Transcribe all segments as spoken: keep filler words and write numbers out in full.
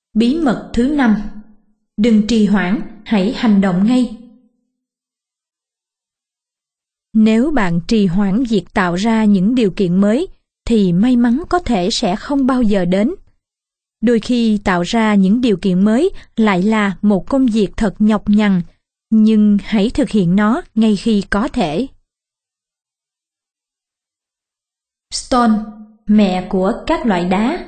Bí mật thứ năm. Đừng trì hoãn, hãy hành động ngay. Nếu bạn trì hoãn việc tạo ra những điều kiện mới, thì may mắn có thể sẽ không bao giờ đến. Đôi khi tạo ra những điều kiện mới lại là một công việc thật nhọc nhằn, nhưng hãy thực hiện nó ngay khi có thể. Stone, mẹ của các loại đá.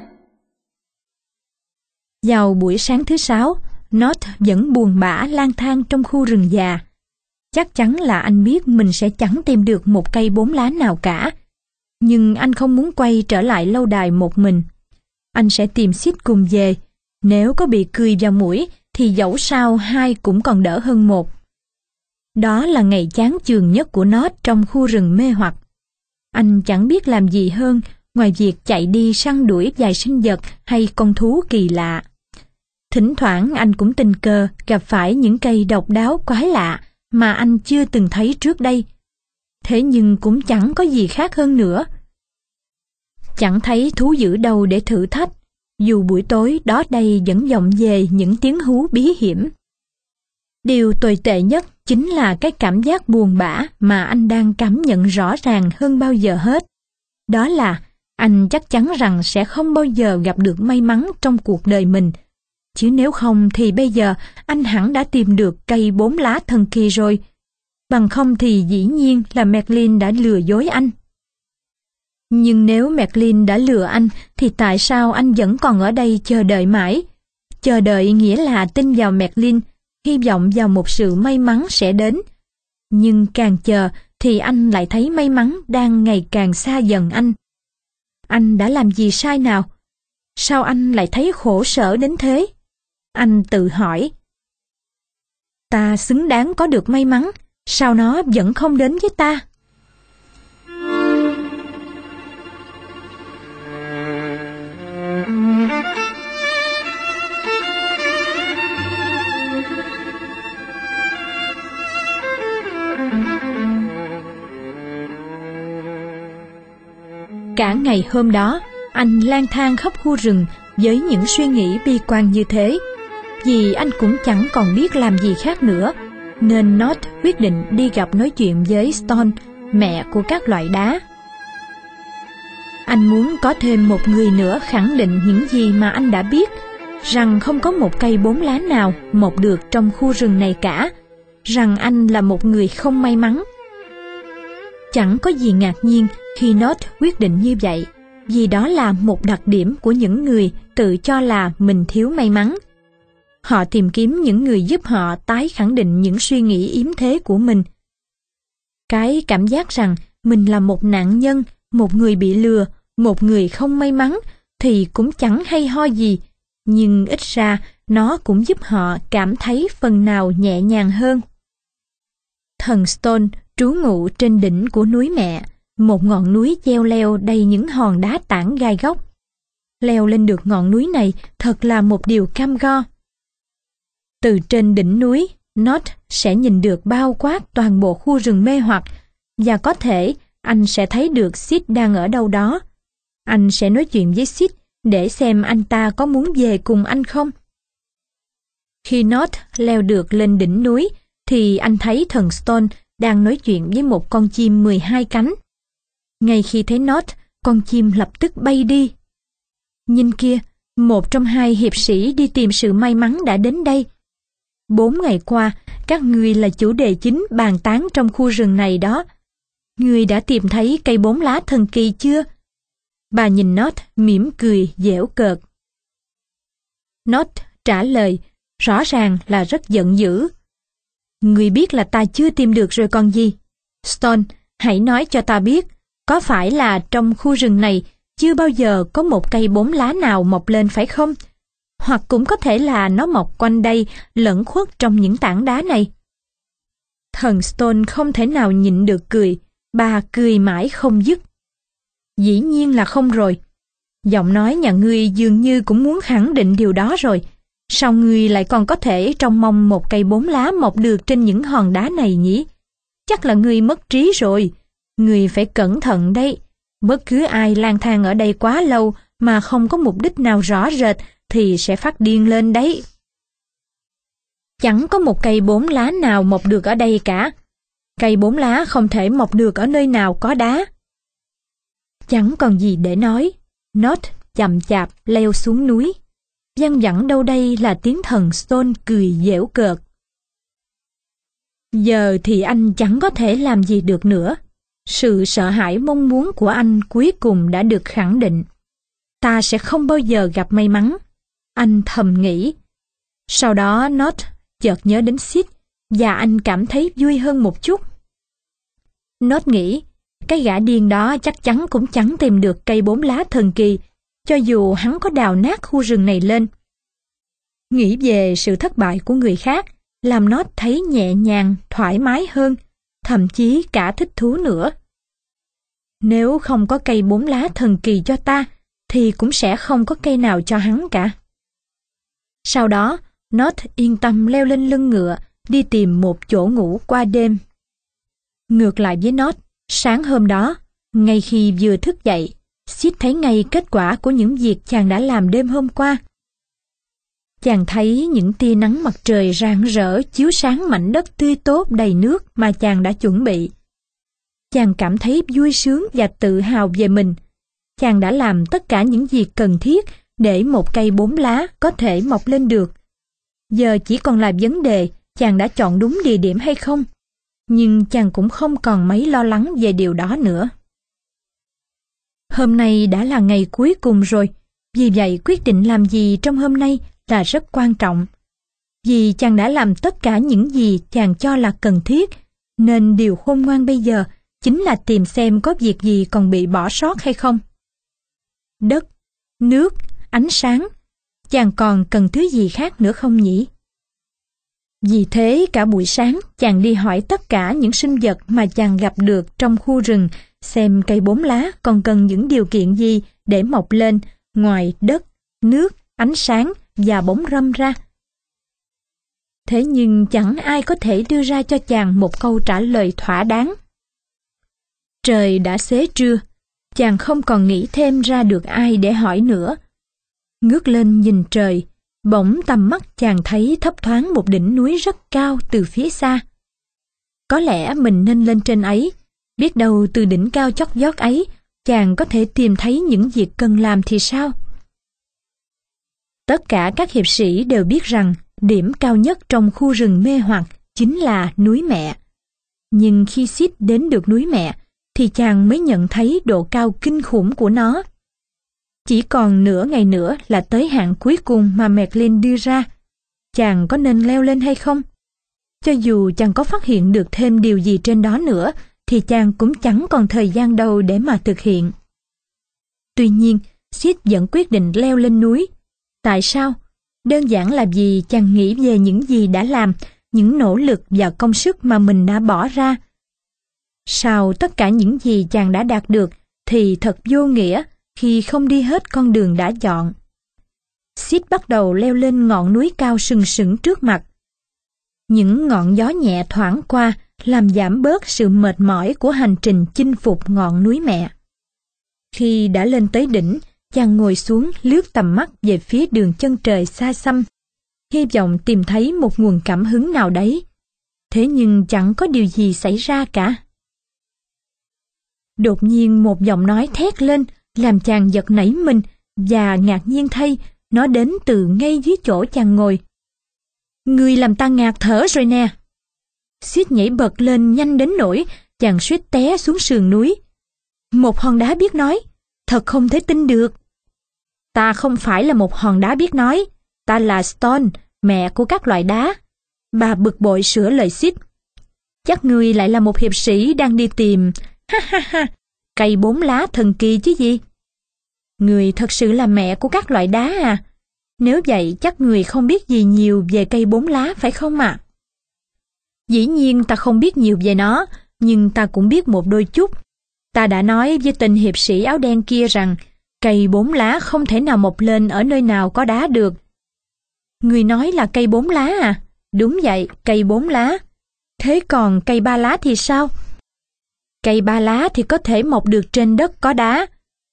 Vào buổi sáng thứ sáu, Nod vẫn buồn bã lang thang trong khu rừng già. Chắc chắn là anh biết mình sẽ chẳng tìm được một cây bốn lá nào cả. Nhưng anh không muốn quay trở lại lâu đài một mình. Anh sẽ tìm Sid cùng về. Nếu có bị cười vào mũi thì dẫu sao hai cũng còn đỡ hơn một. Đó là ngày chán chường nhất của Nod trong khu rừng mê hoặc. Anh chẳng biết làm gì hơn ngoài việc chạy đi săn đuổi vài sinh vật hay con thú kỳ lạ. Thỉnh thoảng anh cũng tình cờ gặp phải những cây độc đáo quái lạ mà anh chưa từng thấy trước đây. Thế nhưng cũng chẳng có gì khác hơn nữa. Chẳng thấy thú dữ đâu để thử thách, dù buổi tối đó đây vẫn vọng về những tiếng hú bí hiểm. Điều tồi tệ nhất chính là cái cảm giác buồn bã mà anh đang cảm nhận rõ ràng hơn bao giờ hết. Đó là anh chắc chắn rằng sẽ không bao giờ gặp được may mắn trong cuộc đời mình. Chứ nếu không thì bây giờ anh hẳn đã tìm được cây bốn lá thần kỳ rồi. Bằng không thì dĩ nhiên là Merlin đã lừa dối anh. Nhưng nếu Merlin đã lừa anh thì tại sao anh vẫn còn ở đây chờ đợi mãi? Chờ đợi nghĩa là tin vào Merlin, hy vọng vào một sự may mắn sẽ đến. Nhưng càng chờ thì anh lại thấy may mắn đang ngày càng xa dần anh. Anh đã làm gì sai nào? Sao anh lại thấy khổ sở đến thế? Anh tự hỏi. Ta xứng đáng có được may mắn, sao nó vẫn không đến với ta? Cả ngày hôm đó, anh lang thang khắp khu rừng với những suy nghĩ bi quan như thế. Vì anh cũng chẳng còn biết làm gì khác nữa, nên Nod quyết định đi gặp nói chuyện với Stone, mẹ của các loại đá. Anh muốn có thêm một người nữa khẳng định những gì mà anh đã biết, rằng không có một cây bốn lá nào mọc được trong khu rừng này cả, rằng anh là một người không may mắn. Chẳng có gì ngạc nhiên khi Nod quyết định như vậy, vì đó là một đặc điểm của những người tự cho là mình thiếu may mắn. Họ tìm kiếm những người giúp họ tái khẳng định những suy nghĩ yếm thế của mình. Cái cảm giác rằng mình là một nạn nhân, một người bị lừa, một người không may mắn thì cũng chẳng hay ho gì, nhưng ít ra nó cũng giúp họ cảm thấy phần nào nhẹ nhàng hơn. Thần Stone trú ngụ trên đỉnh của núi mẹ, một ngọn núi cheo leo đầy những hòn đá tảng gai góc. Leo lên được ngọn núi này thật là một điều cam go. Từ trên đỉnh núi, Nod sẽ nhìn được bao quát toàn bộ khu rừng mê hoặc, và có thể anh sẽ thấy được Sid đang ở đâu đó. Anh sẽ nói chuyện với Sid để xem anh ta có muốn về cùng anh không. Khi Nod leo được lên đỉnh núi, thì anh thấy thần Stone đang nói chuyện với một con chim mười hai cánh. Ngay khi thấy Nod, con chim lập tức bay đi. Nhìn kia, một trong hai hiệp sĩ đi tìm sự may mắn đã đến đây. Bốn ngày qua, các ngươi là chủ đề chính bàn tán trong khu rừng này đó. Ngươi đã tìm thấy cây bốn lá thần kỳ chưa? Bà nhìn Nod mỉm cười giễu cợt. Nod trả lời, rõ ràng là rất giận dữ. Ngươi biết là ta chưa tìm được rồi còn gì. Stone, hãy nói cho ta biết, có phải là trong khu rừng này chưa bao giờ có một cây bốn lá nào mọc lên phải không? Hoặc cũng có thể là nó mọc quanh đây, lẫn khuất trong những tảng đá này. Thần Stone không thể nào nhịn được cười, bà cười mãi không dứt. Dĩ nhiên là không rồi. Giọng nói nhà ngươi dường như cũng muốn khẳng định điều đó rồi. Sao ngươi lại còn có thể trông mong một cây bốn lá mọc được trên những hòn đá này nhỉ? Chắc là ngươi mất trí rồi. Ngươi phải cẩn thận đấy. Bất cứ ai lang thang ở đây quá lâu mà không có mục đích nào rõ rệt thì sẽ phát điên lên đấy. Chẳng có một cây bốn lá nào mọc được ở đây cả. Cây bốn lá không thể mọc được ở nơi nào có đá. Chẳng còn gì để nói. Nốt chậm chạp leo xuống núi. Văng vẳng đâu đây là tiếng thần Stone cười giễu cợt. Giờ thì anh chẳng có thể làm gì được nữa. Sự sợ hãi mong muốn của anh cuối cùng đã được khẳng định. Ta sẽ không bao giờ gặp may mắn. Anh thầm nghĩ. Sau đó Nốt chợt nhớ đến Sid và anh cảm thấy vui hơn một chút. Nốt nghĩ, cái gã điên đó chắc chắn cũng chẳng tìm được cây bốn lá thần kỳ, cho dù hắn có đào nát khu rừng này lên. Nghĩ về sự thất bại của người khác, làm Nốt thấy nhẹ nhàng, thoải mái hơn, thậm chí cả thích thú nữa. Nếu không có cây bốn lá thần kỳ cho ta, thì cũng sẽ không có cây nào cho hắn cả. Sau đó, Nốt yên tâm leo lên lưng ngựa, đi tìm một chỗ ngủ qua đêm. Ngược lại với Nốt, sáng hôm đó, ngay khi vừa thức dậy, Sid thấy ngay kết quả của những việc chàng đã làm đêm hôm qua. Chàng thấy những tia nắng mặt trời rạng rỡ chiếu sáng mảnh đất tươi tốt đầy nước mà chàng đã chuẩn bị. Chàng cảm thấy vui sướng và tự hào về mình. Chàng đã làm tất cả những việc cần thiết để một cây bốn lá có thể mọc lên được. Giờ chỉ còn là vấn đề chàng đã chọn đúng địa điểm hay không. Nhưng chàng cũng không còn mấy lo lắng về điều đó nữa. Hôm nay đã là ngày cuối cùng rồi, vì vậy quyết định làm gì trong hôm nay là rất quan trọng. Vì chàng đã làm tất cả những gì chàng cho là cần thiết, nên điều khôn ngoan bây giờ chính là tìm xem có việc gì còn bị bỏ sót hay không. Đất, nước, ánh sáng, chàng còn cần thứ gì khác nữa không nhỉ? Vì thế cả buổi sáng chàng đi hỏi tất cả những sinh vật mà chàng gặp được trong khu rừng xem cây bốn lá còn cần những điều kiện gì để mọc lên ngoài đất, nước, ánh sáng và bóng râm ra. Thế nhưng chẳng ai có thể đưa ra cho chàng một câu trả lời thỏa đáng. Trời đã xế trưa, chàng không còn nghĩ thêm ra được ai để hỏi nữa. Ngước lên nhìn trời, bỗng tầm mắt chàng thấy thấp thoáng một đỉnh núi rất cao từ phía xa. Có lẽ mình nên lên trên ấy, biết đâu từ đỉnh cao chót vót ấy, chàng có thể tìm thấy những việc cần làm thì sao? Tất cả các hiệp sĩ đều biết rằng điểm cao nhất trong khu rừng mê hoặc chính là núi mẹ. Nhưng khi Sid đến được núi mẹ, thì chàng mới nhận thấy độ cao kinh khủng của nó. Chỉ còn nửa ngày nữa là tới hạn cuối cùng mà Maclean đưa ra. Chàng có nên leo lên hay không? Cho dù chàng có phát hiện được thêm điều gì trên đó nữa, thì chàng cũng chẳng còn thời gian đâu để mà thực hiện. Tuy nhiên, Sid vẫn quyết định leo lên núi. Tại sao? Đơn giản là vì chàng nghĩ về những gì đã làm, những nỗ lực và công sức mà mình đã bỏ ra. Sau tất cả những gì chàng đã đạt được, thì thật vô nghĩa khi không đi hết con đường đã chọn. Sid bắt đầu leo lên ngọn núi cao sừng sững trước mặt. Những ngọn gió nhẹ thoảng qua làm giảm bớt sự mệt mỏi của hành trình chinh phục ngọn núi mẹ. Khi đã lên tới đỉnh, chàng ngồi xuống lướt tầm mắt về phía đường chân trời xa xăm, hy vọng tìm thấy một nguồn cảm hứng nào đấy. Thế nhưng chẳng có điều gì xảy ra cả. Đột nhiên một giọng nói thét lên, làm chàng giật nảy mình, và ngạc nhiên thay, nó đến từ ngay dưới chỗ chàng ngồi. Người làm ta ngạt thở rồi nè. Sid nhảy bật lên nhanh đến nỗi chàng suýt té xuống sườn núi. Một hòn đá biết nói, thật không thể tin được. Ta không phải là một hòn đá biết nói, ta là Stone, mẹ của các loại đá. Bà bực bội sửa lời Sid. Chắc ngươi lại là một hiệp sĩ đang đi tìm, ha ha ha, cây bốn lá thần kỳ chứ gì. Người thật sự là mẹ của các loại đá à? Nếu vậy chắc người không biết gì nhiều về cây bốn lá phải không ạ? À? Dĩ nhiên ta không biết nhiều về nó, nhưng ta cũng biết một đôi chút. Ta đã nói với tên hiệp sĩ áo đen kia rằng cây bốn lá không thể nào mọc lên ở nơi nào có đá được. Người nói là cây bốn lá à? Đúng vậy, cây bốn lá. Thế còn cây ba lá thì sao? Cây ba lá thì có thể mọc được trên đất có đá.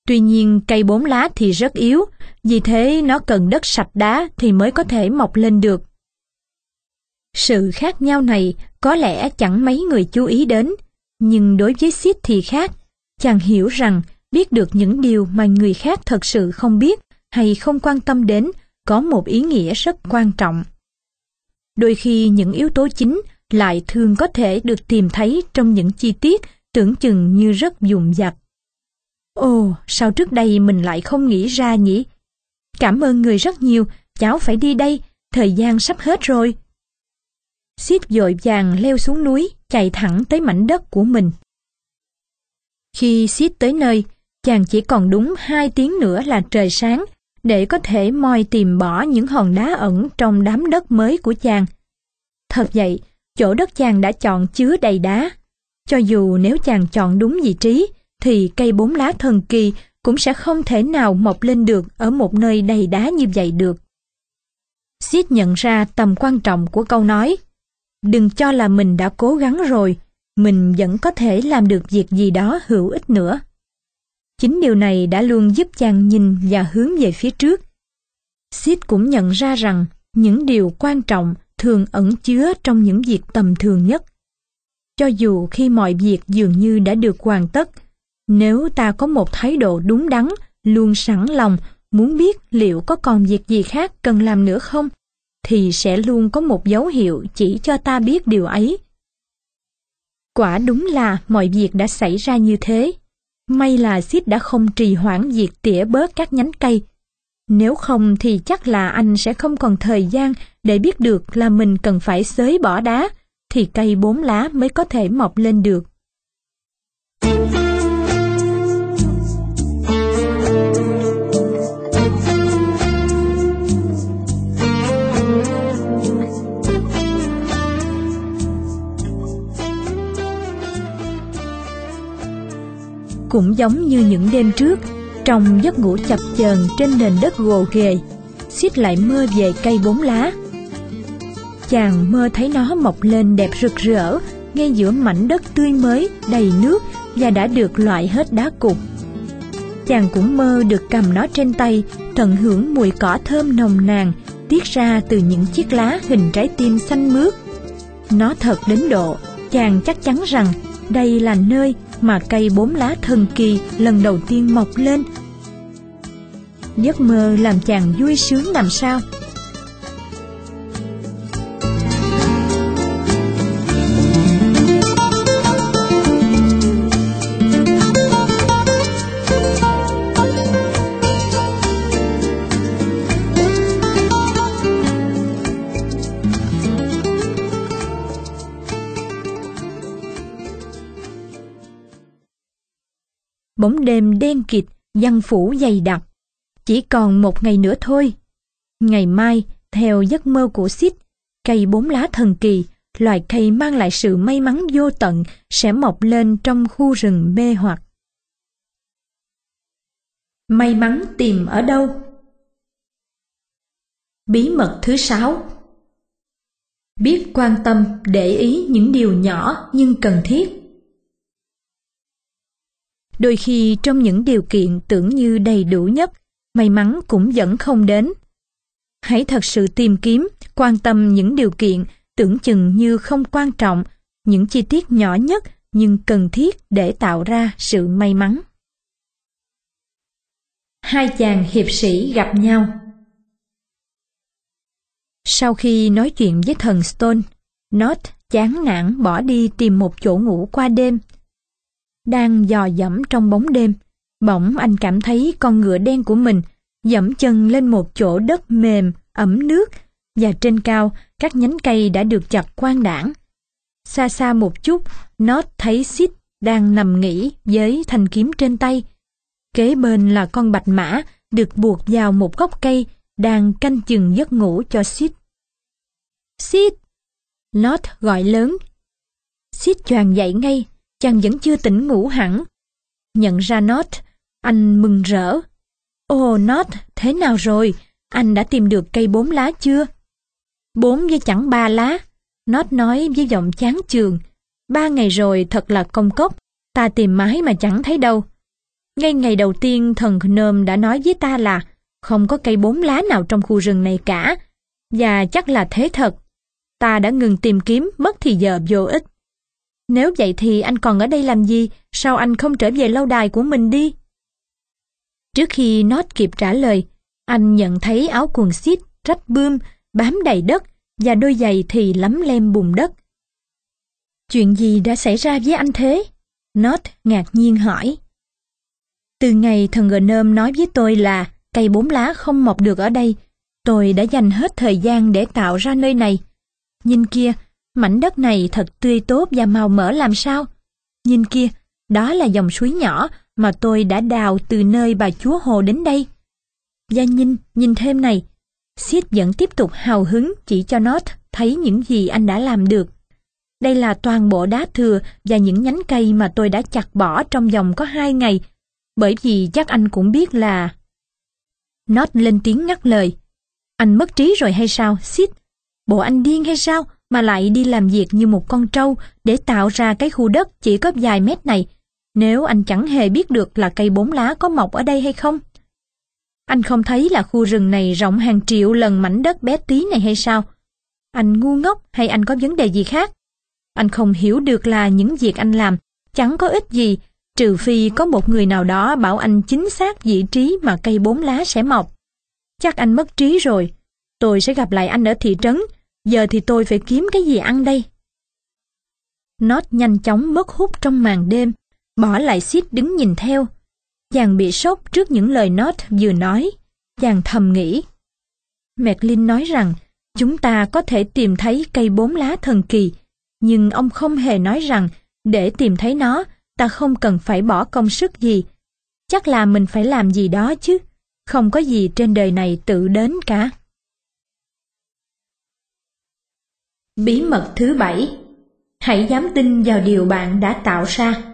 Tuy nhiên cây bốn lá thì rất yếu, vì thế nó cần đất sạch đá thì mới có thể mọc lên được. Sự khác nhau này có lẽ chẳng mấy người chú ý đến, nhưng đối với Sid thì khác. Chàng hiểu rằng biết được những điều mà người khác thật sự không biết hay không quan tâm đến có một ý nghĩa rất quan trọng. Đôi khi những yếu tố chính lại thường có thể được tìm thấy trong những chi tiết tưởng chừng như rất dùm dặt. Ồ, sao trước đây mình lại không nghĩ ra nhỉ? Cảm ơn người rất nhiều, cháu phải đi đây, thời gian sắp hết rồi. Sid vội vàng leo xuống núi, chạy thẳng tới mảnh đất của mình. Khi Sid tới nơi, chàng chỉ còn đúng hai tiếng nữa là trời sáng, để có thể moi tìm bỏ những hòn đá ẩn trong đám đất mới của chàng. Thật vậy, chỗ đất chàng đã chọn chứa đầy đá. Cho dù nếu chàng chọn đúng vị trí, thì cây bốn lá thần kỳ cũng sẽ không thể nào mọc lên được ở một nơi đầy đá như vậy được. Sid nhận ra tầm quan trọng của câu nói. Đừng cho là mình đã cố gắng rồi, mình vẫn có thể làm được việc gì đó hữu ích nữa. Chính điều này đã luôn giúp chàng nhìn và hướng về phía trước. Sid cũng nhận ra rằng những điều quan trọng thường ẩn chứa trong những việc tầm thường nhất. Cho dù khi mọi việc dường như đã được hoàn tất, nếu ta có một thái độ đúng đắn, luôn sẵn lòng muốn biết liệu có còn việc gì khác cần làm nữa không, thì sẽ luôn có một dấu hiệu chỉ cho ta biết điều ấy. Quả đúng là mọi việc đã xảy ra như thế. May là Sid đã không trì hoãn việc tỉa bớt các nhánh cây. Nếu không thì chắc là anh sẽ không còn thời gian để biết được là mình cần phải xới bỏ đá, thì cây bốn lá mới có thể mọc lên được. Cũng giống như những đêm trước, trong giấc ngủ chập chờn trên nền đất gồ ghề, Sid lại mơ về cây bốn lá. Chàng mơ thấy nó mọc lên đẹp rực rỡ ngay giữa mảnh đất tươi mới, đầy nước và đã được loại hết đá cục. Chàng cũng mơ được cầm nó trên tay, tận hưởng mùi cỏ thơm nồng nàn tiết ra từ những chiếc lá hình trái tim xanh mướt. Nó thật đến độ chàng chắc chắn rằng đây là nơi mà cây bốn lá thần kỳ lần đầu tiên mọc lên. Giấc mơ làm chàng vui sướng làm sao. Bóng đêm đen kịt, giăng phủ dày đặc. Chỉ còn một ngày nữa thôi. Ngày mai, theo giấc mơ của Sid, cây bốn lá thần kỳ, loài cây mang lại sự may mắn vô tận, sẽ mọc lên trong khu rừng mê hoặc. May mắn tìm ở đâu? Bí mật thứ sáu. Biết quan tâm, để ý những điều nhỏ nhưng cần thiết. Đôi khi trong những điều kiện tưởng như đầy đủ nhất, may mắn cũng vẫn không đến. Hãy thật sự tìm kiếm, quan tâm những điều kiện tưởng chừng như không quan trọng, những chi tiết nhỏ nhất nhưng cần thiết để tạo ra sự may mắn. Hai chàng hiệp sĩ gặp nhau. Sau khi nói chuyện với thần Stone, Nod chán nản bỏ đi tìm một chỗ ngủ qua đêm. Đang dò dẫm trong bóng đêm, bỗng anh cảm thấy con ngựa đen của mình dẫm chân lên một chỗ đất mềm, ẩm nước, và trên cao các nhánh cây đã được chặt quang đãng. Xa xa một chút, Nod thấy Sid đang nằm nghỉ với thanh kiếm trên tay. Kế bên là con bạch mã được buộc vào một gốc cây đang canh chừng giấc ngủ cho Sid. Sid! Nod gọi lớn. Sid choàng dậy ngay, chàng vẫn chưa tỉnh ngủ hẳn. Nhận ra Nod, anh mừng rỡ. Ồ Nod, thế nào rồi? Anh đã tìm được cây bốn lá chưa? Bốn với chẳng ba lá, Nod nói với giọng chán chường. Ba ngày rồi thật là công cốc, ta tìm mãi mà chẳng thấy đâu. Ngay ngày đầu tiên thần Gnome đã nói với ta là không có cây bốn lá nào trong khu rừng này cả, và chắc là thế thật. Ta đã ngừng tìm kiếm, mất thì giờ vô ích. Nếu vậy thì anh còn ở đây làm gì? Sao anh không trở về lâu đài của mình đi? Trước khi Nốt kịp trả lời, anh nhận thấy áo quần Sid rách bươm, bám đầy đất, và đôi giày thì lấm lem bùn đất. Chuyện gì đã xảy ra với anh thế? Nốt ngạc nhiên hỏi. Từ ngày thần Gnome nói với tôi là cây bốn lá không mọc được ở đây, tôi đã dành hết thời gian để tạo ra nơi này. Nhìn kia, mảnh đất này thật tươi tốt và màu mỡ làm sao. Nhìn kia, đó là dòng suối nhỏ mà tôi đã đào từ nơi bà chúa hồ đến đây. Và nhìn, nhìn thêm này. Sid vẫn tiếp tục hào hứng chỉ cho Nốt thấy những gì anh đã làm được. Đây là toàn bộ đá thừa và những nhánh cây mà tôi đã chặt bỏ trong vòng có hai ngày, bởi vì chắc anh cũng biết là... Nốt lên tiếng ngắt lời. Anh mất trí rồi hay sao, Sid? Bộ anh điên hay sao mà lại đi làm việc như một con trâu để tạo ra cái khu đất chỉ có vài mét này, nếu anh chẳng hề biết được là cây bốn lá có mọc ở đây hay không? Anh không thấy là khu rừng này rộng hàng triệu lần mảnh đất bé tí này hay sao? Anh ngu ngốc hay anh có vấn đề gì khác? Anh không hiểu được là những việc anh làm chẳng có ích gì, trừ phi có một người nào đó bảo anh chính xác vị trí mà cây bốn lá sẽ mọc. Chắc anh mất trí rồi. Tôi sẽ gặp lại anh ở thị trấn. Giờ thì tôi phải kiếm cái gì ăn đây. Nốt nhanh chóng mất hút trong màn đêm, bỏ lại Sid đứng nhìn theo. Chàng bị sốc trước những lời Nốt vừa nói. Chàng thầm nghĩ. Merlin nói rằng chúng ta có thể tìm thấy cây bốn lá thần kỳ, nhưng ông không hề nói rằng để tìm thấy nó, ta không cần phải bỏ công sức gì. Chắc là mình phải làm gì đó chứ. Không có gì trên đời này tự đến cả. Bí mật thứ bảy. Hãy dám tin vào điều bạn đã tạo ra.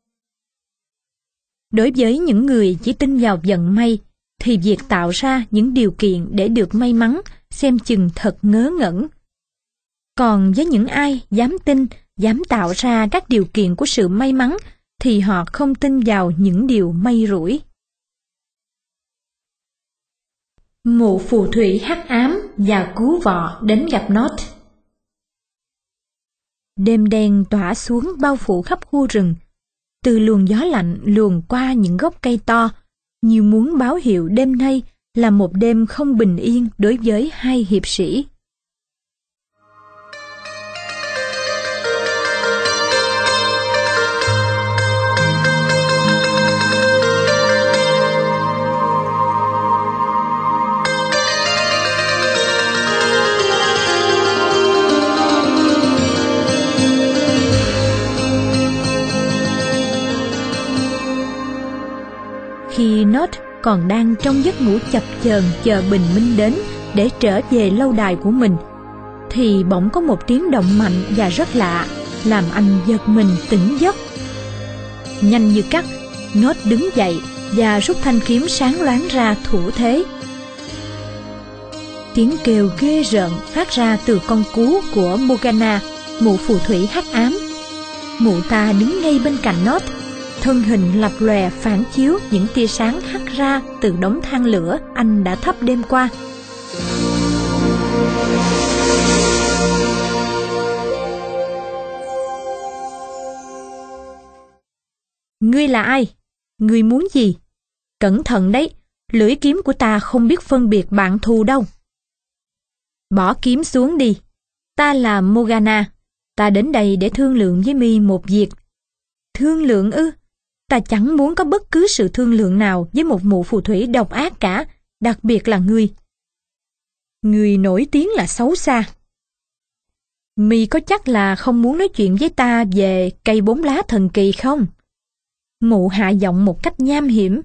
Đối với những người chỉ tin vào vận may, thì việc tạo ra những điều kiện để được may mắn xem chừng thật ngớ ngẩn. Còn với những ai dám tin, dám tạo ra các điều kiện của sự may mắn, thì họ không tin vào những điều may rủi. Mụ phù thủy hắc ám và cứu vọ đến gặp Nốt. Đêm đen tỏa xuống bao phủ khắp khu rừng. Từ luồng gió lạnh luồn qua những gốc cây to, như muốn báo hiệu đêm nay là một đêm không bình yên đối với hai hiệp sĩ. Khi Nốt còn đang trong giấc ngủ chập chờn chờ bình minh đến để trở về lâu đài của mình, thì bỗng có một tiếng động mạnh và rất lạ, làm anh giật mình tỉnh giấc. Nhanh như cắt, Nốt đứng dậy và rút thanh kiếm sáng loáng ra thủ thế. Tiếng kêu ghê rợn phát ra từ con cú của Morgana, mụ phù thủy hắc ám. Mụ ta đứng ngay bên cạnh Nốt, thân hình lập lòe phản chiếu những tia sáng hắt ra từ đống than lửa anh đã thắp đêm qua. Ngươi là ai? Ngươi muốn gì? Cẩn thận đấy, lưỡi kiếm của ta không biết phân biệt bạn thù đâu. Bỏ kiếm xuống đi. Ta là Morgana. Ta đến đây để thương lượng với mi một việc. Thương lượng ư? Ta chẳng muốn có bất cứ sự thương lượng nào với một mụ phù thủy độc ác cả, đặc biệt là ngươi. Ngươi nổi tiếng là xấu xa. Mi có chắc là không muốn nói chuyện với ta về cây bốn lá thần kỳ không? Mụ hạ giọng một cách nham hiểm.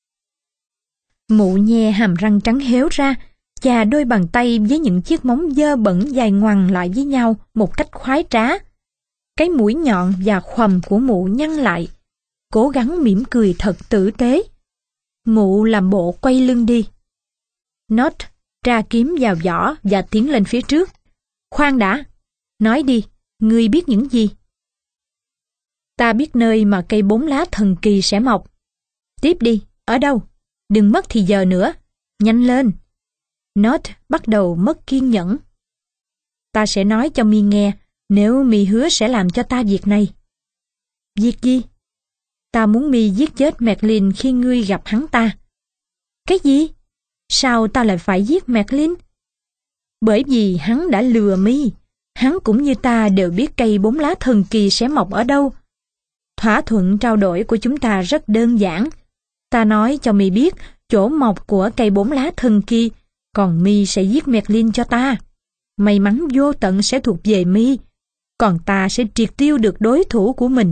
Mụ nhe hàm răng trắng héo ra, chà đôi bàn tay với những chiếc móng dơ bẩn dài ngoằng lại với nhau một cách khoái trá. Cái mũi nhọn và khoằm của mụ nhăn lại, cố gắng mỉm cười thật tử tế. Mụ làm bộ quay lưng đi. Nốt tra kiếm vào vỏ và tiến lên phía trước. Khoan đã, nói đi, ngươi biết những gì? Ta biết nơi mà cây bốn lá thần kỳ sẽ mọc. Tiếp đi, ở đâu? Đừng mất thì giờ nữa. Nhanh lên. Nốt bắt đầu mất kiên nhẫn. Ta sẽ nói cho mi nghe nếu mi hứa sẽ làm cho ta việc này. Việc gì? Ta muốn mi giết chết Merlin khi ngươi gặp hắn ta. Cái gì? Sao ta lại phải giết Merlin? Bởi vì hắn đã lừa mi. Hắn cũng như ta đều biết cây bốn lá thần kỳ sẽ mọc ở đâu. Thỏa thuận trao đổi của chúng ta rất đơn giản. Ta nói cho mi biết chỗ mọc của cây bốn lá thần kỳ, còn mi sẽ giết Merlin cho ta. May mắn vô tận sẽ thuộc về mi, còn ta sẽ triệt tiêu được đối thủ của mình.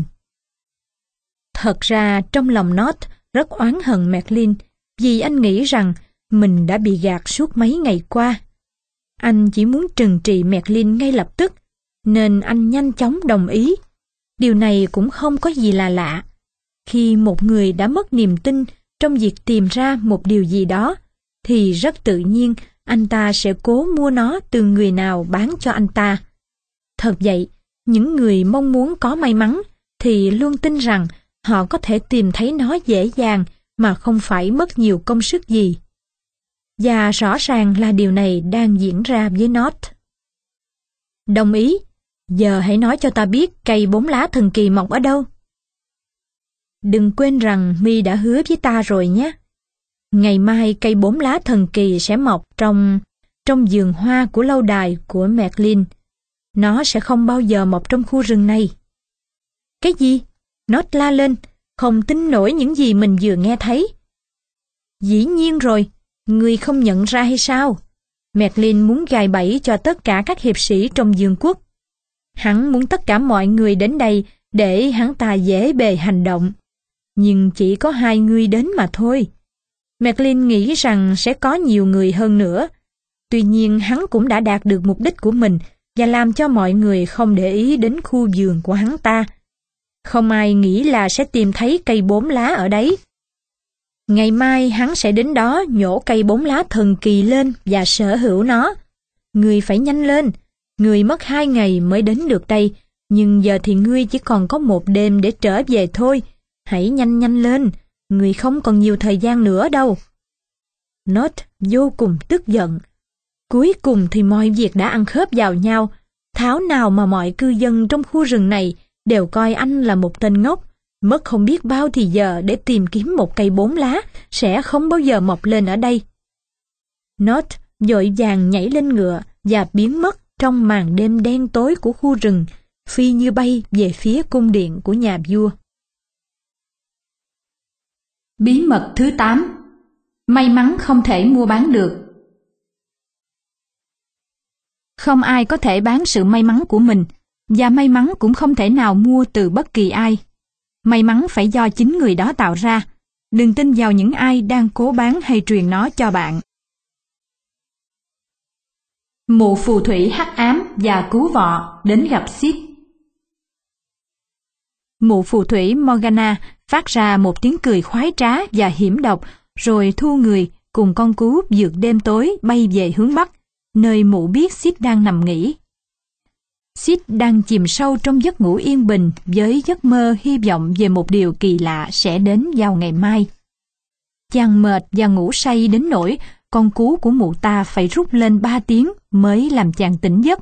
Thật ra trong lòng Nốt rất oán hận Merlin vì anh nghĩ rằng mình đã bị gạt suốt mấy ngày qua. Anh chỉ muốn trừng trị Merlin ngay lập tức, nên anh nhanh chóng đồng ý. Điều này cũng không có gì là lạ. Khi một người đã mất niềm tin trong việc tìm ra một điều gì đó, thì rất tự nhiên anh ta sẽ cố mua nó từ người nào bán cho anh ta. Thật vậy, những người mong muốn có may mắn thì luôn tin rằng họ có thể tìm thấy nó dễ dàng mà không phải mất nhiều công sức gì. Và rõ ràng là điều này đang diễn ra với Nốt. Đồng ý. Giờ hãy nói cho ta biết cây bốn lá thần kỳ mọc ở đâu. Đừng quên rằng mi đã hứa với ta rồi nhé. Ngày mai cây bốn lá thần kỳ sẽ mọc trong trong vườn hoa của lâu đài của Merlin. Nó sẽ không bao giờ mọc trong khu rừng này. Cái gì? Nốt la lên, không tin nổi những gì mình vừa nghe thấy. Dĩ nhiên rồi, ngươi không nhận ra hay sao? Merlin muốn gài bẫy cho tất cả các hiệp sĩ trong vương quốc. Hắn muốn tất cả mọi người đến đây để hắn ta dễ bề hành động. Nhưng chỉ có hai người đến mà thôi. Merlin nghĩ rằng sẽ có nhiều người hơn nữa. Tuy nhiên hắn cũng đã đạt được mục đích của mình và làm cho mọi người không để ý đến khu vườn của hắn ta. Không ai nghĩ là sẽ tìm thấy cây bốn lá ở đấy. Ngày mai hắn sẽ đến đó nhổ cây bốn lá thần kỳ lên và sở hữu nó. Ngươi phải nhanh lên. Ngươi mất hai ngày mới đến được đây, nhưng giờ thì ngươi chỉ còn có một đêm để trở về thôi. Hãy nhanh nhanh lên, ngươi không còn nhiều thời gian nữa đâu. Nốt vô cùng tức giận. Cuối cùng thì mọi việc đã ăn khớp vào nhau. Thảo nào mà mọi cư dân trong khu rừng này đều coi anh là một tên ngốc, mất không biết bao thì giờ để tìm kiếm một cây bốn lá sẽ không bao giờ mọc lên ở đây. Nốt vội vàng nhảy lên ngựa và biến mất trong màn đêm đen tối của khu rừng, phi như bay về phía cung điện của nhà vua. Bí mật thứ tám. May mắn không thể mua bán được. Không ai có thể bán sự may mắn của mình, và may mắn cũng không thể nào mua từ bất kỳ ai. May mắn phải do chính người đó tạo ra. Đừng tin vào những ai đang cố bán hay truyền nó cho bạn. Mụ phù thủy hắc ám và cứu vọ đến gặp Sid. Mụ phù thủy Morgana phát ra một tiếng cười khoái trá và hiểm độc, rồi thu người cùng con cú vượt đêm tối bay về hướng Bắc, nơi mụ biết Sid đang nằm nghỉ. Sid đang chìm sâu trong giấc ngủ yên bình với giấc mơ hy vọng về một điều kỳ lạ sẽ đến vào ngày mai. Chàng mệt và ngủ say đến nỗi con cú của mụ ta phải rút lên ba tiếng mới làm chàng tỉnh giấc.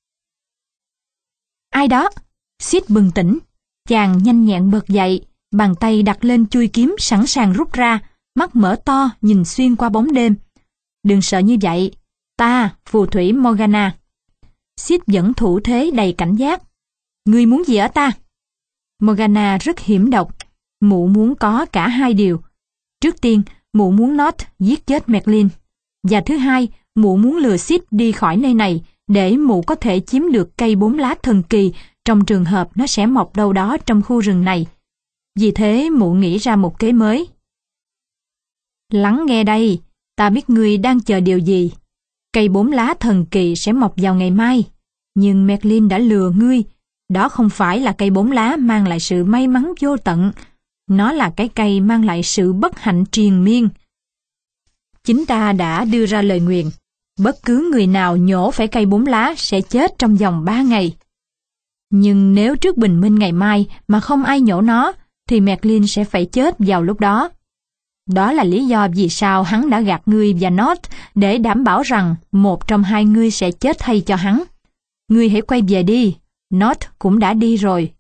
Ai đó? Sid bừng tỉnh. Chàng nhanh nhẹn bật dậy, bàn tay đặt lên chuôi kiếm sẵn sàng rút ra, mắt mở to nhìn xuyên qua bóng đêm. Đừng sợ như vậy, ta, phù thủy Morgana. Sid vẫn thủ thế đầy cảnh giác. Ngươi muốn gì ở ta? Morgana rất hiểm độc. Mụ muốn có cả hai điều. Trước tiên, mụ muốn Nốt giết chết Merlin. Và thứ hai, mụ muốn lừa Sid đi khỏi nơi này để mụ có thể chiếm được cây bốn lá thần kỳ trong trường hợp nó sẽ mọc đâu đó trong khu rừng này. Vì thế mụ nghĩ ra một kế mới. Lắng nghe đây, ta biết ngươi đang chờ điều gì. Cây bốn lá thần kỳ sẽ mọc vào ngày mai. Nhưng Merlin đã lừa ngươi. Đó không phải là cây bốn lá mang lại sự may mắn vô tận. Nó là cái cây mang lại sự bất hạnh triền miên. Chính ta đã đưa ra lời nguyền. Bất cứ người nào nhổ phải cây bốn lá sẽ chết trong vòng ba ngày. Nhưng nếu trước bình minh ngày mai mà không ai nhổ nó, thì Merlin sẽ phải chết vào lúc đó. Đó là lý do vì sao hắn đã gạt ngươi và Nốt để đảm bảo rằng một trong hai ngươi sẽ chết thay cho hắn. Ngươi hãy quay về đi, Nốt cũng đã đi rồi.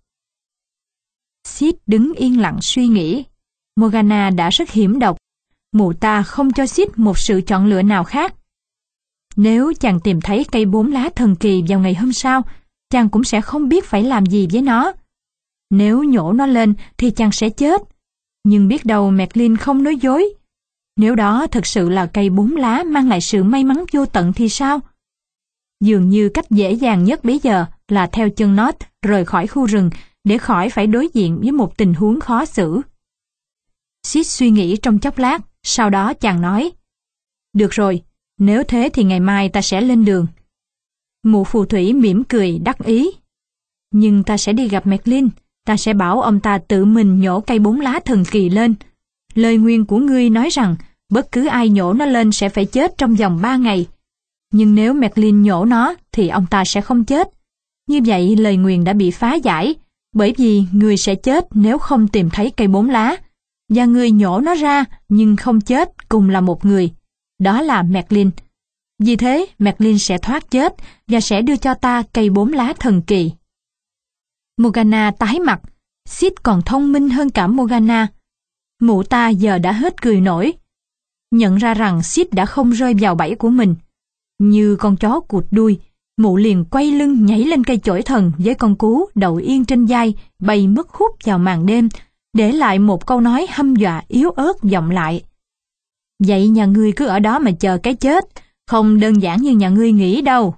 Sid đứng yên lặng suy nghĩ. Morgana đã rất hiểm độc. Mụ ta không cho Sid một sự chọn lựa nào khác. Nếu chàng tìm thấy cây bốn lá thần kỳ vào ngày hôm sau, chàng cũng sẽ không biết phải làm gì với nó. Nếu nhổ nó lên thì chàng sẽ chết. Nhưng biết đâu Merlin không nói dối. Nếu đó thực sự là cây bốn lá mang lại sự may mắn vô tận thì sao? Dường như cách dễ dàng nhất bây giờ là theo chân Nốt rời khỏi khu rừng để khỏi phải đối diện với một tình huống khó xử. Sid suy nghĩ trong chốc lát, sau đó chàng nói: Được rồi, nếu thế thì ngày mai ta sẽ lên đường. Mụ phù thủy mỉm cười đắc ý. Nhưng ta sẽ đi gặp Merlin, ta sẽ bảo ông ta tự mình nhổ cây bốn lá thần kỳ lên. Lời nguyền của ngươi nói rằng bất cứ ai nhổ nó lên sẽ phải chết trong vòng ba ngày. Nhưng nếu Merlin nhổ nó thì ông ta sẽ không chết. Như vậy lời nguyền đã bị phá giải, bởi vì ngươi sẽ chết nếu không tìm thấy cây bốn lá. Và ngươi nhổ nó ra nhưng không chết cùng là một người. Đó là Merlin. Vì thế Merlin sẽ thoát chết và sẽ đưa cho ta cây bốn lá thần kỳ. Morgana tái mặt. Sid còn thông minh hơn cả Morgana. Mụ ta giờ đã hết cười nổi. Nhận ra rằng Sid đã không rơi vào bẫy của mình. Như con chó cụt đuôi, mụ liền quay lưng nhảy lên cây chổi thần với con cú đậu yên trên vai, bay mất hút vào màn đêm, để lại một câu nói hăm dọa yếu ớt vọng lại. Vậy nhà ngươi cứ ở đó mà chờ cái chết, không đơn giản như nhà ngươi nghĩ đâu.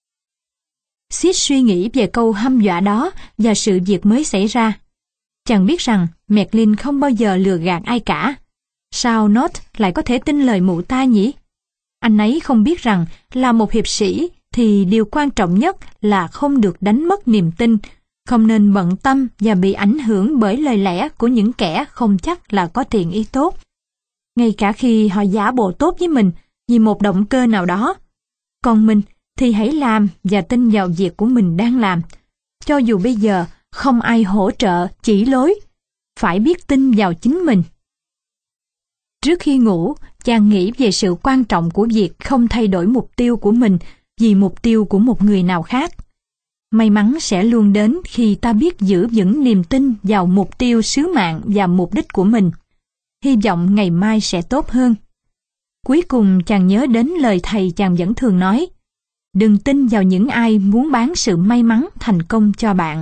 Sid suy nghĩ về câu hăm dọa đó và sự việc mới xảy ra. Chàng biết rằng Merlin không bao giờ lừa gạt ai cả. Sao Nốt lại có thể tin lời mụ ta nhỉ? Anh ấy không biết rằng là một hiệp sĩ thì điều quan trọng nhất là không được đánh mất niềm tin, không nên bận tâm và bị ảnh hưởng bởi lời lẽ của những kẻ không chắc là có thiện ý tốt. Ngay cả khi họ giả bộ tốt với mình vì một động cơ nào đó. Còn mình thì hãy làm và tin vào việc của mình đang làm. Cho dù bây giờ không ai hỗ trợ, chỉ lối, phải biết tin vào chính mình. Trước khi ngủ, chàng nghĩ về sự quan trọng của việc không thay đổi mục tiêu của mình vì mục tiêu của một người nào khác. May mắn sẽ luôn đến khi ta biết giữ vững niềm tin vào mục tiêu sứ mạng và mục đích của mình. Hy vọng ngày mai sẽ tốt hơn. Cuối cùng chàng nhớ đến lời thầy chàng vẫn thường nói: đừng tin vào những ai muốn bán sự may mắn thành công cho bạn.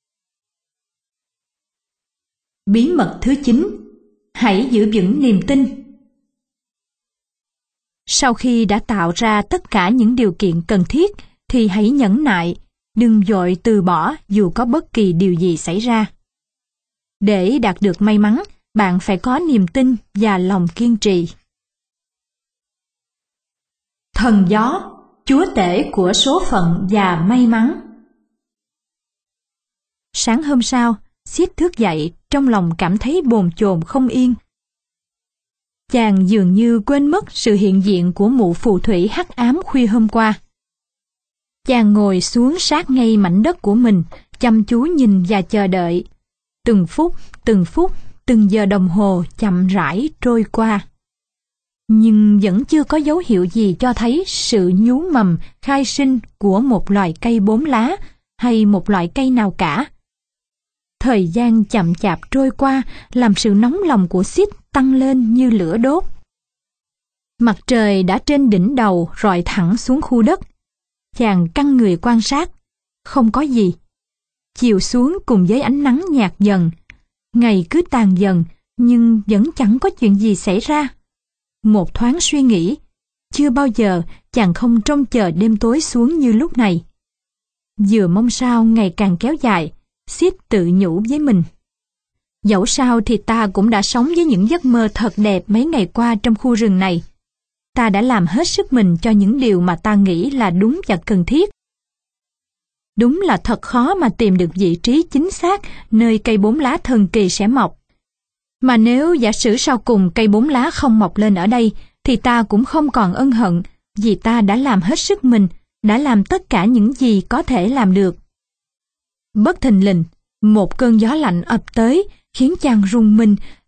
Bí mật thứ chín: hãy giữ vững niềm tin. Sau khi đã tạo ra tất cả những điều kiện cần thiết thì hãy nhẫn nại, đừng vội từ bỏ dù có bất kỳ điều gì xảy ra. Để đạt được may mắn, bạn phải có niềm tin và lòng kiên trì. Thần gió, chúa tể của số phận và may mắn. Sáng hôm sau, Sid thức dậy trong lòng cảm thấy bồn chồn không yên. Chàng dường như quên mất sự hiện diện của mụ phù thủy hắc ám khuya hôm qua. Chàng ngồi xuống sát ngay mảnh đất của mình, chăm chú nhìn và chờ đợi. Từng phút, từng phút, từng giờ đồng hồ chậm rãi trôi qua. Nhưng vẫn chưa có dấu hiệu gì cho thấy sự nhú mầm khai sinh của một loài cây bốn lá hay một loại cây nào cả. Thời gian chậm chạp trôi qua làm sự nóng lòng của Sid tăng lên như lửa đốt. Mặt trời đã trên đỉnh đầu rọi thẳng xuống khu đất. Chàng căng người quan sát. Không có gì. Chiều xuống cùng với ánh nắng nhạt dần. Ngày cứ tàn dần, nhưng vẫn chẳng có chuyện gì xảy ra. Một thoáng suy nghĩ, chưa bao giờ chàng không trông chờ đêm tối xuống như lúc này. Vừa mong sao ngày càng kéo dài, Sid tự nhủ với mình. Dẫu sao thì ta cũng đã sống với những giấc mơ thật đẹp mấy ngày qua trong khu rừng này. Ta đã làm hết sức mình cho những điều mà ta nghĩ là đúng và cần thiết. Đúng là thật khó mà tìm được vị trí chính xác nơi cây bốn lá thần kỳ sẽ mọc. Mà nếu giả sử sau cùng cây bốn lá không mọc lên ở đây, thì ta cũng không còn ân hận, vì ta đã làm hết sức mình, đã làm tất cả những gì có thể làm được. Bất thình lình, một cơn gió lạnh ập tới, khiến chàng rùng mình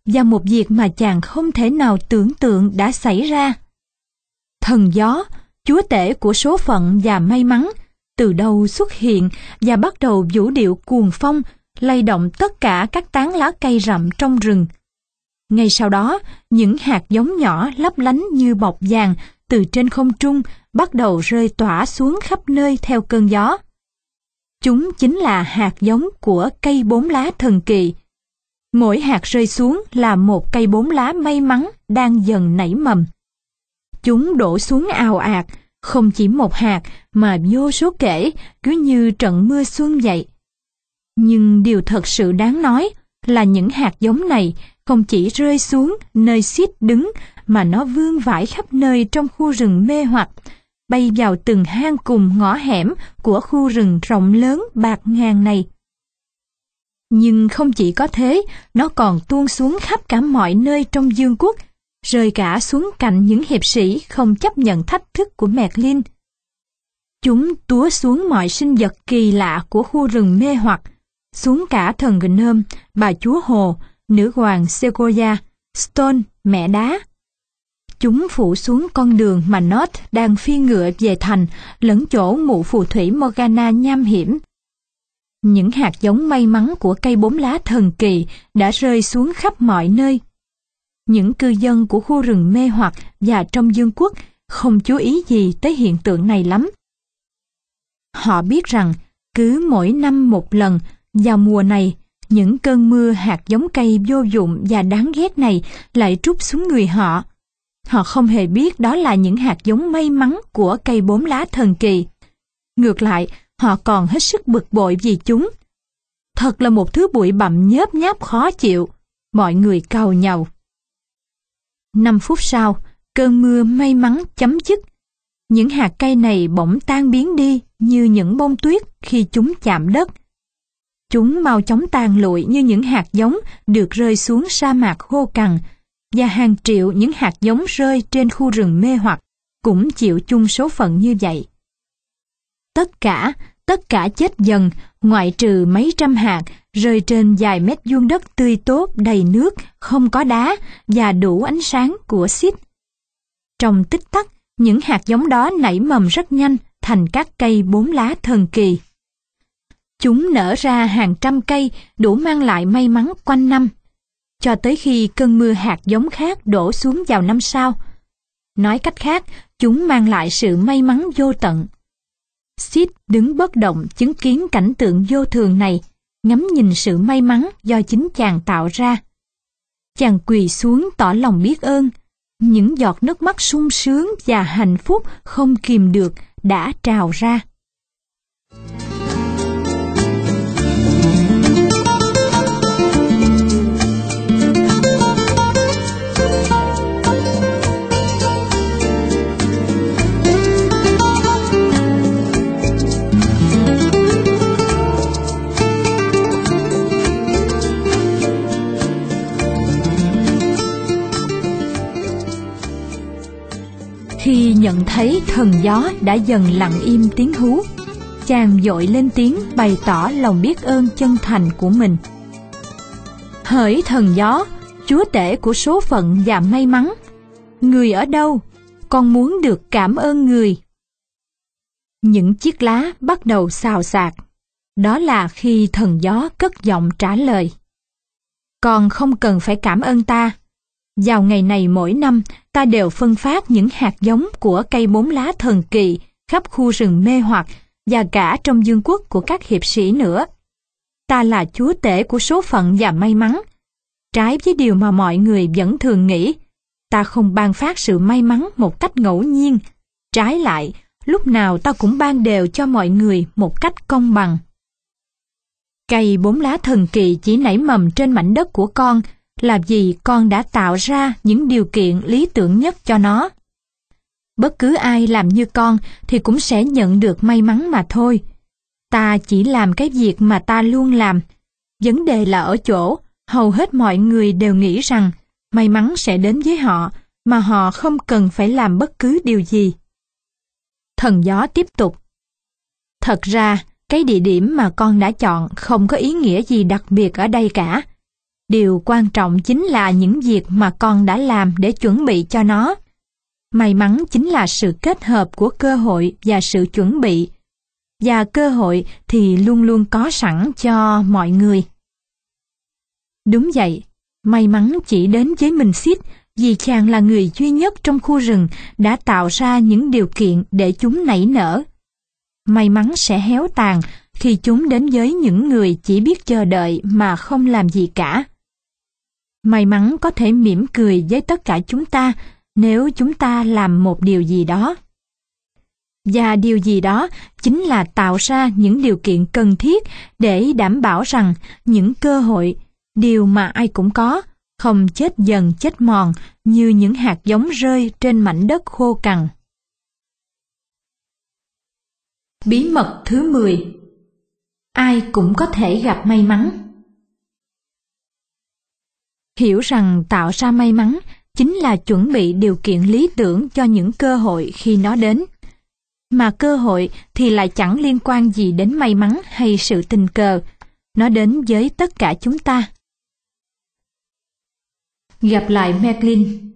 và một việc mà chàng không thể nào tưởng tượng đã xảy ra. Thần gió, chúa tể của số phận và may mắn, từ đâu xuất hiện và bắt đầu vũ điệu cuồng phong, lay động tất cả các tán lá cây rậm trong rừng. Ngay sau đó, những hạt giống nhỏ lấp lánh như bọc vàng từ trên không trung bắt đầu rơi tỏa xuống khắp nơi theo cơn gió. Chúng chính là hạt giống của cây bốn lá thần kỳ. Mỗi hạt rơi xuống là một cây bốn lá may mắn đang dần nảy mầm. Chúng đổ xuống ào ạt, không chỉ một hạt mà vô số kể, cứ như trận mưa xuân vậy. Nhưng điều thật sự đáng nói là những hạt giống này không chỉ rơi xuống nơi Sid đứng mà nó vương vãi khắp nơi trong khu rừng mê hoặc, bay vào từng hang cùng ngõ hẻm của khu rừng rộng lớn bạt ngàn này. Nhưng không chỉ có thế, nó còn tuôn xuống khắp cả mọi nơi trong vương quốc, rơi cả xuống cạnh những hiệp sĩ không chấp nhận thách thức của Merlin. Chúng túa xuống mọi sinh vật kỳ lạ của khu rừng mê hoặc, xuống cả thần Gnome, bà chúa hồ, nữ hoàng Sequoia, Stone, mẹ đá. Chúng phủ xuống con đường mà Nod đang phi ngựa về thành, lẫn chỗ mụ phù thủy Morgana nham hiểm. Những hạt giống may mắn của cây bốn lá thần kỳ đã rơi xuống khắp mọi nơi. Những cư dân của khu rừng mê hoặc và trong vương quốc không chú ý gì tới hiện tượng này lắm. Họ biết rằng cứ mỗi năm một lần, vào mùa này, những cơn mưa hạt giống cây vô dụng và đáng ghét này lại trút xuống người họ. Họ không hề biết đó là những hạt giống may mắn của cây bốn lá thần kỳ. Ngược lại, họ còn hết sức bực bội vì chúng. Thật là một thứ bụi bặm nhớp nháp khó chịu. Mọi người càu nhàu. Năm phút sau, cơn mưa may mắn chấm dứt. Những hạt cây này bỗng tan biến đi như những bông tuyết khi chúng chạm đất. Chúng mau chóng tàn lụi như những hạt giống được rơi xuống sa mạc khô cằn, và hàng triệu những hạt giống rơi trên khu rừng mê hoặc cũng chịu chung số phận như vậy. Tất cả, tất cả chết dần, ngoại trừ mấy trăm hạt rơi trên vài mét vuông đất tươi tốt đầy nước, không có đá và đủ ánh sáng của Sid. Trong tích tắc, những hạt giống đó nảy mầm rất nhanh thành các cây bốn lá thần kỳ. Chúng nở ra hàng trăm cây đủ mang lại may mắn quanh năm, cho tới khi cơn mưa hạt giống khác đổ xuống vào năm sau. Nói cách khác, chúng mang lại sự may mắn vô tận. Sid đứng bất động chứng kiến cảnh tượng vô thường này, ngắm nhìn sự may mắn do chính chàng tạo ra. Chàng quỳ xuống tỏ lòng biết ơn. Những giọt nước mắt sung sướng và hạnh phúc không kìm được đã trào ra. Khi nhận thấy thần gió đã dần lặng im tiếng hú, chàng vội lên tiếng bày tỏ lòng biết ơn chân thành của mình. Hỡi thần gió, chúa tể của số phận và may mắn, người ở đâu? Con muốn được cảm ơn người. Những chiếc lá bắt đầu xào xạc. Đó là khi thần gió cất giọng trả lời. Con không cần phải cảm ơn ta. Vào ngày này mỗi năm, ta đều phân phát những hạt giống của cây bốn lá thần kỳ khắp khu rừng mê hoặc và cả trong vương quốc của các hiệp sĩ nữa. Ta là chúa tể của số phận và may mắn. Trái với điều mà mọi người vẫn thường nghĩ, ta không ban phát sự may mắn một cách ngẫu nhiên. Trái lại, lúc nào ta cũng ban đều cho mọi người một cách công bằng. Cây bốn lá thần kỳ chỉ nảy mầm trên mảnh đất của con là vì con đã tạo ra những điều kiện lý tưởng nhất cho nó. Bất cứ ai làm như con thì cũng sẽ nhận được may mắn mà thôi. Ta chỉ làm cái việc mà ta luôn làm. Vấn đề là ở chỗ, hầu hết mọi người đều nghĩ rằng may mắn sẽ đến với họ, mà họ không cần phải làm bất cứ điều gì. Thần gió tiếp tục. Thật ra, cái địa điểm mà con đã chọn không có ý nghĩa gì đặc biệt ở đây cả. Điều quan trọng chính là những việc mà con đã làm để chuẩn bị cho nó. May mắn chính là sự kết hợp của cơ hội và sự chuẩn bị. Và cơ hội thì luôn luôn có sẵn cho mọi người. Đúng vậy, may mắn chỉ đến với mình Sid vì chàng là người duy nhất trong khu rừng đã tạo ra những điều kiện để chúng nảy nở. May mắn sẽ héo tàn khi chúng đến với những người chỉ biết chờ đợi mà không làm gì cả. May mắn có thể mỉm cười với tất cả chúng ta nếu chúng ta làm một điều gì đó. Và điều gì đó chính là tạo ra những điều kiện cần thiết để đảm bảo rằng những cơ hội, điều mà ai cũng có, không chết dần chết mòn như những hạt giống rơi trên mảnh đất khô cằn. Bí mật thứ mười. Ai cũng có thể gặp may mắn. Hiểu rằng tạo ra may mắn chính là chuẩn bị điều kiện lý tưởng cho những cơ hội khi nó đến. Mà cơ hội thì lại chẳng liên quan gì đến may mắn hay sự tình cờ. Nó đến với tất cả chúng ta. Gặp lại Merlin.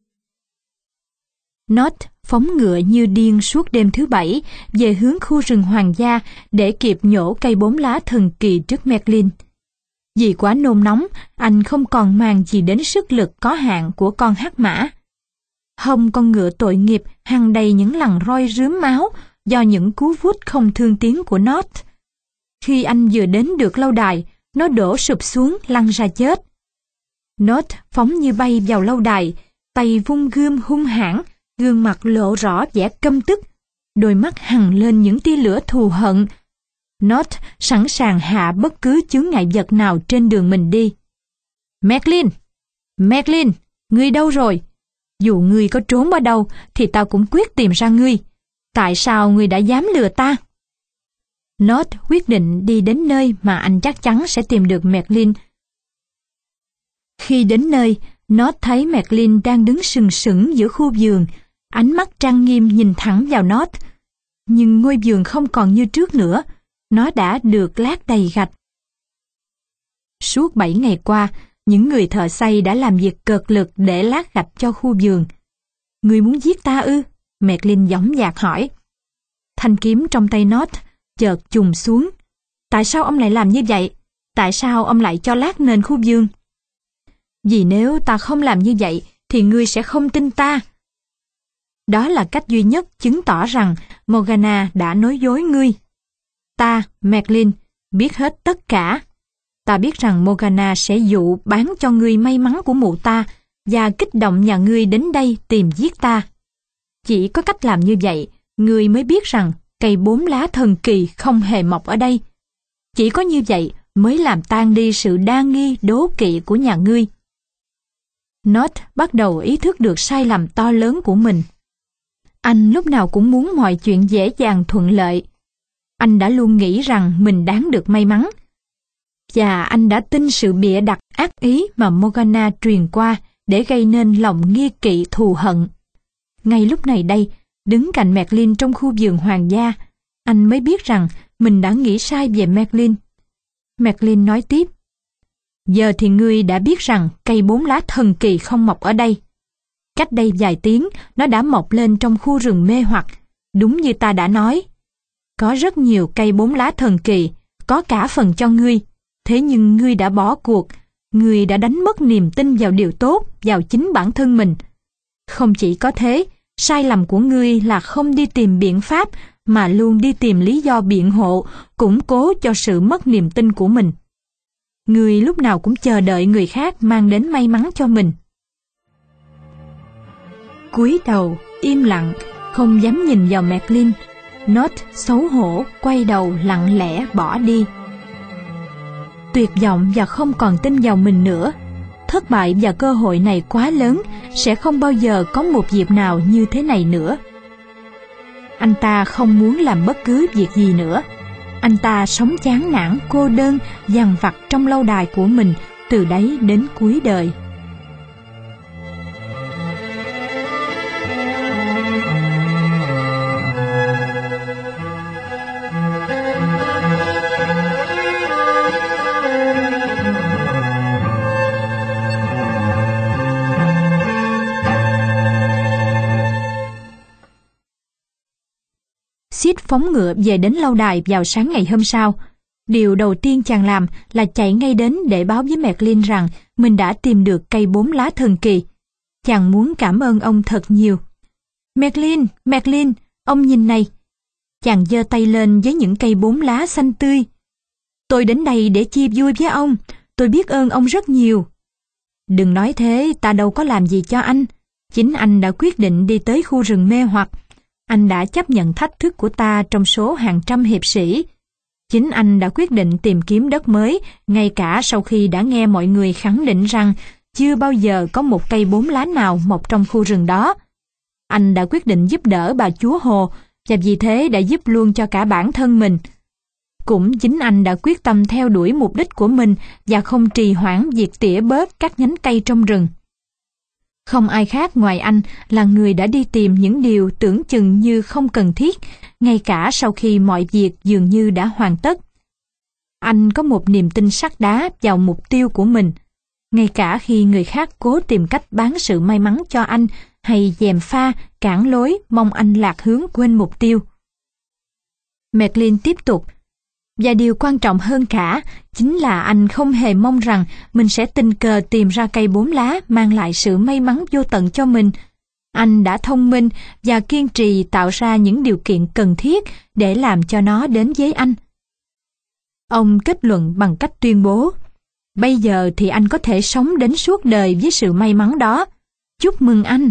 Nốt phóng ngựa như điên suốt đêm thứ bảy về hướng khu rừng hoàng gia để kịp nhổ cây bốn lá thần kỳ trước Merlin. Vì quá nôn nóng, anh không còn màng gì đến sức lực có hạn của con hắc mã. Hông con ngựa tội nghiệp hằn đầy những lằn roi rướm máu do những cú vút không thương tiếng của Nốt. Khi anh vừa đến được lâu đài, nó đổ sụp xuống lăn ra chết. Nốt phóng như bay vào lâu đài, tay vung gươm hung hãn, gương mặt lộ rõ vẻ căm tức, đôi mắt hằn lên những tia lửa thù hận. Nốt sẵn sàng hạ bất cứ chướng ngại vật nào trên đường mình đi. Merlin! Merlin! Ngươi đâu rồi? Dù ngươi có trốn ở đâu thì tao cũng quyết tìm ra ngươi. Tại sao ngươi đã dám lừa ta? Nốt quyết định đi đến nơi mà anh chắc chắn sẽ tìm được Merlin. Khi đến nơi, Nốt thấy Merlin đang đứng sừng sững giữa khu vườn, ánh mắt trang nghiêm nhìn thẳng vào Nốt. Nhưng ngôi vườn không còn như trước nữa, nó đã được lát đầy gạch. Suốt bảy ngày qua, những người thợ xây đã làm việc cật lực để lát gạch cho khu vườn. Ngươi muốn giết ta ư? Merlin dõng dạc hỏi. Thanh kiếm trong tay Nốt chợt chùng xuống. Tại sao ông lại làm như vậy? Tại sao ông lại cho lát nền khu vườn? Vì nếu ta không làm như vậy, thì ngươi sẽ không tin ta. Đó là cách duy nhất chứng tỏ rằng Morgana đã nói dối ngươi. Ta, Merlin, biết hết tất cả. Ta biết rằng Morgana sẽ dụ bán cho ngươi may mắn của mụ ta và kích động nhà ngươi đến đây tìm giết ta. Chỉ có cách làm như vậy, ngươi mới biết rằng cây bốn lá thần kỳ không hề mọc ở đây. Chỉ có như vậy mới làm tan đi sự đa nghi đố kỵ của nhà ngươi. Nốt bắt đầu ý thức được sai lầm to lớn của mình. Anh lúc nào cũng muốn mọi chuyện dễ dàng thuận lợi. Anh đã luôn nghĩ rằng mình đáng được may mắn. Và anh đã tin sự bịa đặt ác ý mà Morgana truyền qua để gây nên lòng nghi kỵ thù hận. Ngay lúc này đây, đứng cạnh Merlin trong khu vườn hoàng gia, anh mới biết rằng mình đã nghĩ sai về Merlin. Merlin nói tiếp. Giờ thì ngươi đã biết rằng cây bốn lá thần kỳ không mọc ở đây. Cách đây vài tiếng, nó đã mọc lên trong khu rừng mê hoặc, đúng như ta đã nói. Có rất nhiều cây bốn lá thần kỳ, có cả phần cho ngươi. Thế nhưng ngươi đã bỏ cuộc, ngươi đã đánh mất niềm tin vào điều tốt, vào chính bản thân mình. Không chỉ có thế, sai lầm của ngươi là không đi tìm biện pháp, mà luôn đi tìm lý do biện hộ, củng cố cho sự mất niềm tin của mình. Ngươi lúc nào cũng chờ đợi người khác mang đến may mắn cho mình. Cúi đầu, im lặng, không dám nhìn vào Merlin. Nốt xấu hổ, quay đầu lặng lẽ bỏ đi. Tuyệt vọng và không còn tin vào mình nữa. Thất bại và cơ hội này quá lớn, sẽ không bao giờ có một dịp nào như thế này nữa. Anh ta không muốn làm bất cứ việc gì nữa. Anh ta sống chán nản, cô đơn, dằn vặt trong lâu đài của mình từ đấy đến cuối đời. Sid phóng ngựa về đến lâu đài vào sáng ngày hôm sau. Điều đầu tiên chàng làm là chạy ngay đến để báo với Merlin rằng mình đã tìm được cây bốn lá thần kỳ. Chàng muốn cảm ơn ông thật nhiều. Merlin, Merlin, ông nhìn này. Chàng giơ tay lên với những cây bốn lá xanh tươi. Tôi đến đây để chia vui với ông. Tôi biết ơn ông rất nhiều. Đừng nói thế, ta đâu có làm gì cho anh. Chính anh đã quyết định đi tới khu rừng mê hoặc. Anh đã chấp nhận thách thức của ta trong số hàng trăm hiệp sĩ. Chính anh đã quyết định tìm kiếm đất mới, ngay cả sau khi đã nghe mọi người khẳng định rằng chưa bao giờ có một cây bốn lá nào mọc trong khu rừng đó. Anh đã quyết định giúp đỡ bà chúa Hồ, và vì thế đã giúp luôn cho cả bản thân mình. Cũng chính anh đã quyết tâm theo đuổi mục đích của mình và không trì hoãn việc tỉa bớt các nhánh cây trong rừng. Không ai khác ngoài anh là người đã đi tìm những điều tưởng chừng như không cần thiết, ngay cả sau khi mọi việc dường như đã hoàn tất. Anh có một niềm tin sắt đá vào mục tiêu của mình, ngay cả khi người khác cố tìm cách bán sự may mắn cho anh hay gièm pha, cản lối, mong anh lạc hướng quên mục tiêu. Merlin tiếp tục. Và điều quan trọng hơn cả chính là anh không hề mong rằng mình sẽ tình cờ tìm ra cây bốn lá mang lại sự may mắn vô tận cho mình. Anh đã thông minh và kiên trì tạo ra những điều kiện cần thiết để làm cho nó đến với anh. Ông kết luận bằng cách tuyên bố, bây giờ thì anh có thể sống đến suốt đời với sự may mắn đó. Chúc mừng anh.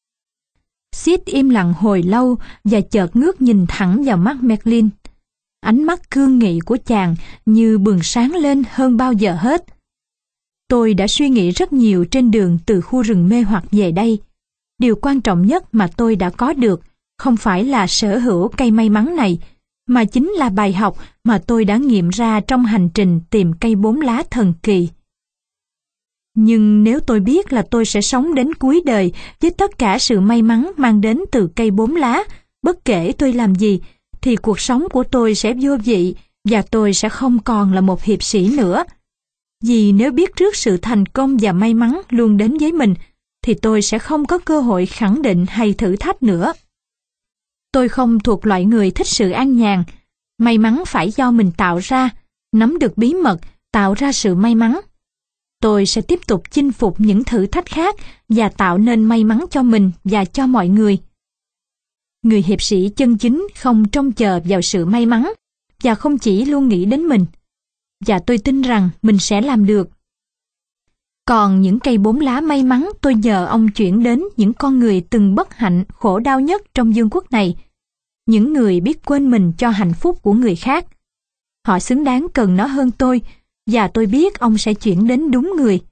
Sid im lặng hồi lâu và chợt ngước nhìn thẳng vào mắt Merlin. Ánh mắt cương nghị của chàng như bừng sáng lên hơn bao giờ hết. Tôi đã suy nghĩ rất nhiều trên đường từ khu rừng mê hoặc về đây. Điều quan trọng nhất mà tôi đã có được không phải là sở hữu cây may mắn này, mà chính là bài học mà tôi đã nghiệm ra trong hành trình tìm cây bốn lá thần kỳ. Nhưng nếu tôi biết là tôi sẽ sống đến cuối đời với tất cả sự may mắn mang đến từ cây bốn lá, bất kể tôi làm gì, thì cuộc sống của tôi sẽ vô vị và tôi sẽ không còn là một hiệp sĩ nữa. Vì nếu biết trước sự thành công và may mắn luôn đến với mình, thì tôi sẽ không có cơ hội khẳng định hay thử thách nữa. Tôi không thuộc loại người thích sự an nhàn. May mắn phải do mình tạo ra, nắm được bí mật, tạo ra sự may mắn. Tôi sẽ tiếp tục chinh phục những thử thách khác và tạo nên may mắn cho mình và cho mọi người. Người hiệp sĩ chân chính không trông chờ vào sự may mắn và không chỉ luôn nghĩ đến mình. Và tôi tin rằng mình sẽ làm được. Còn những cây bốn lá may mắn tôi nhờ ông chuyển đến những con người từng bất hạnh, khổ đau nhất trong vương quốc này. Những người biết quên mình cho hạnh phúc của người khác. Họ xứng đáng cần nó hơn tôi, và tôi biết ông sẽ chuyển đến đúng người.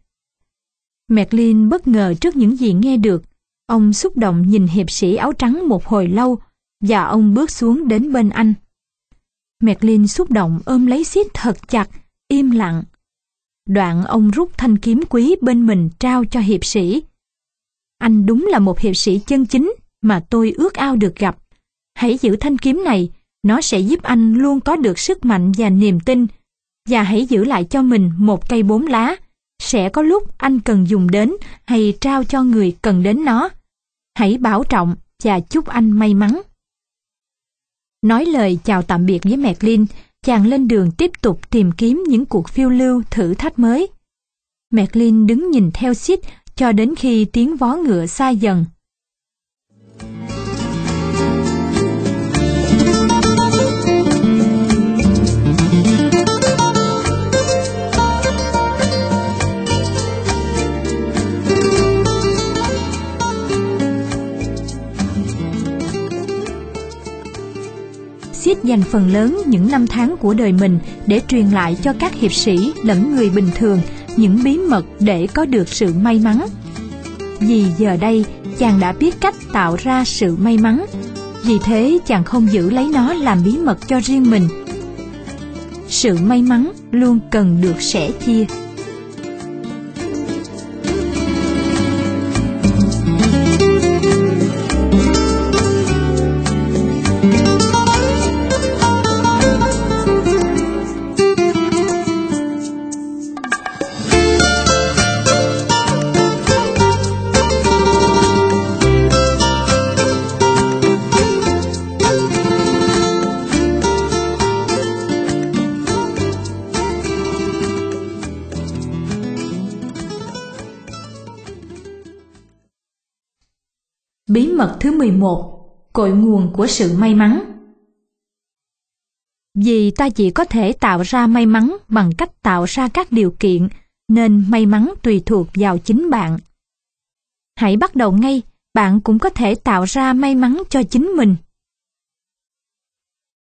Merlin bất ngờ trước những gì nghe được. Ông xúc động nhìn hiệp sĩ áo trắng một hồi lâu, và ông bước xuống đến bên anh. Merlin xúc động ôm lấy Sid thật chặt, im lặng. Đoạn ông rút thanh kiếm quý bên mình trao cho hiệp sĩ. Anh đúng là một hiệp sĩ chân chính mà tôi ước ao được gặp. Hãy giữ thanh kiếm này, nó sẽ giúp anh luôn có được sức mạnh và niềm tin. Và hãy giữ lại cho mình một cây bốn lá. Sẽ có lúc anh cần dùng đến hay trao cho người cần đến nó. Hãy bảo trọng và chúc anh may mắn. Nói lời chào tạm biệt với Merlin, chàng lên đường tiếp tục tìm kiếm những cuộc phiêu lưu thử thách mới. Merlin đứng nhìn theo Sid cho đến khi tiếng vó ngựa xa dần. Sid dành phần lớn những năm tháng của đời mình để truyền lại cho các hiệp sĩ lẫn người bình thường những bí mật để có được sự may mắn. Vì giờ đây chàng đã biết cách tạo ra sự may mắn, vì thế chàng không giữ lấy nó làm bí mật cho riêng mình. Sự may mắn luôn cần được sẻ chia. Bí mật thứ mười một, cội nguồn của sự may mắn. Vì ta chỉ có thể tạo ra may mắn bằng cách tạo ra các điều kiện, nên may mắn tùy thuộc vào chính bạn. Hãy bắt đầu ngay, bạn cũng có thể tạo ra may mắn cho chính mình.